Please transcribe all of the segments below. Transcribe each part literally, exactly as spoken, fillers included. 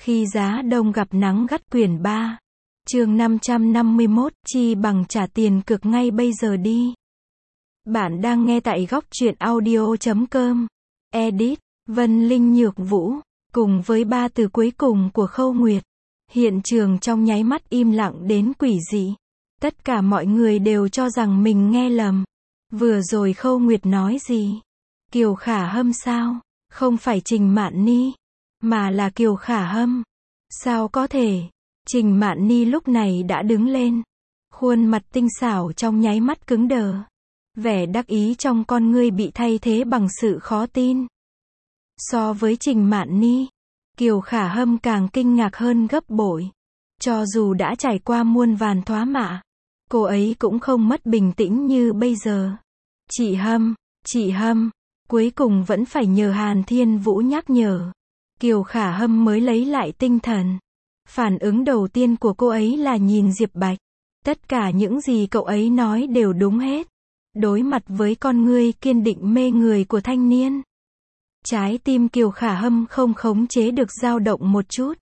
Khi giá đông gặp nắng gắt quyển ba. Chương năm trăm năm mươi mốt, chi bằng trả tiền cược ngay bây giờ đi. Bạn đang nghe tại góc truyện audio chấm com. Edit, Vân Linh Nhược Vũ, cùng với ba từ cuối cùng của Khâu Nguyệt. Hiện trường trong nháy mắt im lặng đến quỷ dị. Tất cả mọi người đều cho rằng mình nghe lầm. Vừa rồi Khâu Nguyệt nói gì? Kiều Khả Hâm sao? Không phải Trình Mạn Ni, mà là Kiều Khả Hâm. Sao có thể? Trình Mạn Ni lúc này đã đứng lên. Khuôn mặt tinh xảo trong nháy mắt cứng đờ. Vẻ đắc ý trong con ngươi bị thay thế bằng sự khó tin. So với Trình Mạn Ni, Kiều Khả Hâm càng kinh ngạc hơn gấp bội. Cho dù đã trải qua muôn vàn thoá mạ, cô ấy cũng không mất bình tĩnh như bây giờ. Chị Hâm, chị Hâm, cuối cùng vẫn phải nhờ Hàn Thiên Vũ nhắc nhở. Kiều Khả Hâm mới lấy lại tinh thần. Phản ứng đầu tiên của cô ấy là nhìn Diệp Bạch. Tất cả những gì cậu ấy nói đều đúng hết. Đối mặt với con ngươi kiên định mê người của thanh niên, trái tim Kiều Khả Hâm không khống chế được dao động một chút.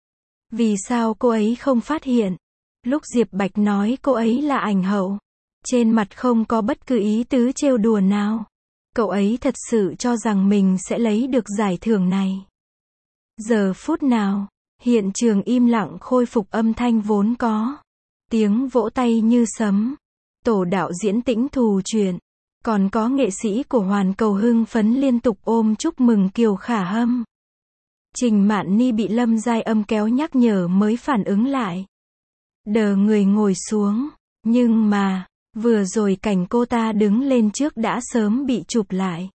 Vì sao cô ấy không phát hiện? Lúc Diệp Bạch nói cô ấy là ảnh hậu, trên mặt không có bất cứ ý tứ trêu đùa nào. Cậu ấy thật sự cho rằng mình sẽ lấy được giải thưởng này. Giờ phút nào, hiện trường im lặng khôi phục âm thanh vốn có. Tiếng vỗ tay như sấm. Tổ đạo diễn Tĩnh Thù Truyện, còn có nghệ sĩ của Hoàn Cầu hưng phấn liên tục ôm chúc mừng Kiều Khả Hâm. Trình Mạn Ni bị Lâm Giai Âm kéo nhắc nhở mới phản ứng lại. Đờ người ngồi xuống, nhưng mà, vừa rồi cảnh cô ta đứng lên trước đã sớm bị chụp lại.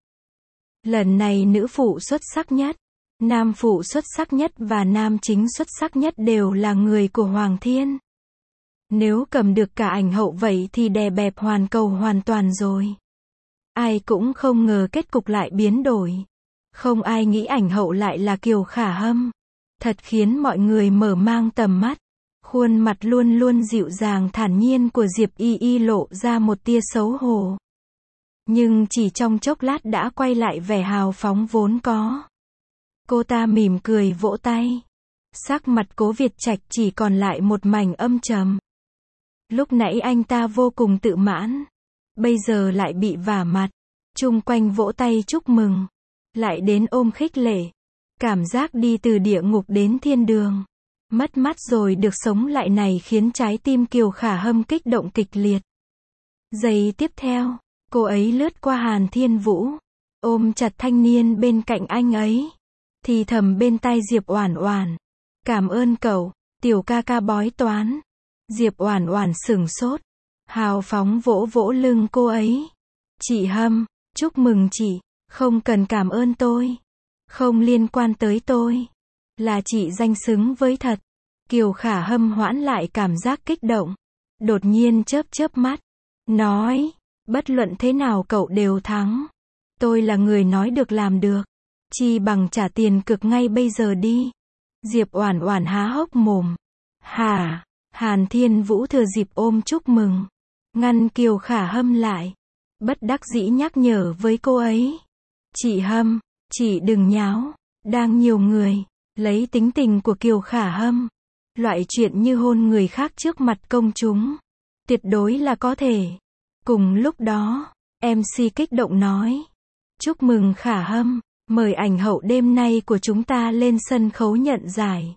Lần này nữ phụ xuất sắc nhất, nam phụ xuất sắc nhất và nam chính xuất sắc nhất đều là người của Hoàng Thiên. Nếu cầm được cả ảnh hậu vậy thì đè bẹp Hoàn Cầu hoàn toàn rồi. Ai cũng không ngờ kết cục lại biến đổi. Không ai nghĩ ảnh hậu lại là Kiều Khả Hâm. Thật khiến mọi người mở mang tầm mắt. Khuôn mặt luôn luôn dịu dàng thản nhiên của Diệp Y Y lộ ra một tia xấu hổ. Nhưng chỉ trong chốc lát đã quay lại vẻ hào phóng vốn có. Cô ta mỉm cười vỗ tay. Sắc mặt Cố Việt Trạch chỉ còn lại một mảnh âm trầm. Lúc nãy anh ta vô cùng tự mãn, bây giờ lại bị vả mặt, chung quanh vỗ tay chúc mừng, lại đến ôm khích lệ. Cảm giác đi từ địa ngục đến thiên đường, mất mát rồi được sống lại này khiến trái tim Kiều Khả Hâm kích động kịch liệt. Giây tiếp theo, cô ấy lướt qua Hàn Thiên Vũ, ôm chặt thanh niên bên cạnh anh ấy, thì thầm bên tai Diệp Oản Oản, cảm ơn cậu, tiểu ca ca bói toán. Diệp Oản Oản sửng sốt, hào phóng vỗ vỗ lưng cô ấy. Chị Hâm, chúc mừng chị, không cần cảm ơn tôi, không liên quan tới tôi, là chị danh xứng với thật. Kiều Khả Hâm hoãn lại cảm giác kích động, đột nhiên chớp chớp mắt, nói, bất luận thế nào cậu đều thắng. Tôi là người nói được làm được, chi bằng trả tiền cược ngay bây giờ đi. Diệp Oản Oản há hốc mồm. Hả? Hàn Thiên Vũ thừa dịp ôm chúc mừng, ngăn Kiều Khả Hâm lại, bất đắc dĩ nhắc nhở với cô ấy. Chị Hâm, chị đừng nháo, đang nhiều người, lấy tính tình của Kiều Khả Hâm, loại chuyện như hôn người khác trước mặt công chúng, tuyệt đối là có thể. Cùng lúc đó, em xê kích động nói, chúc mừng Khả Hâm, mời ảnh hậu đêm nay của chúng ta lên sân khấu nhận giải.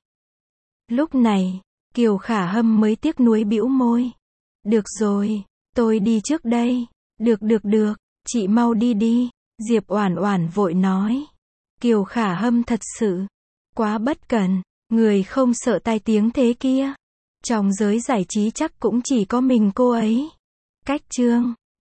Lúc này, Kiều Khả Hâm mới tiếc nuối bĩu môi. Được rồi, tôi đi trước đây. Được được được, chị mau đi đi. Diệp Oản Oản vội nói. Kiều Khả Hâm thật sự quá bất cẩn, người không sợ tai tiếng thế kia. Trong giới giải trí chắc cũng chỉ có mình cô ấy. Cách chương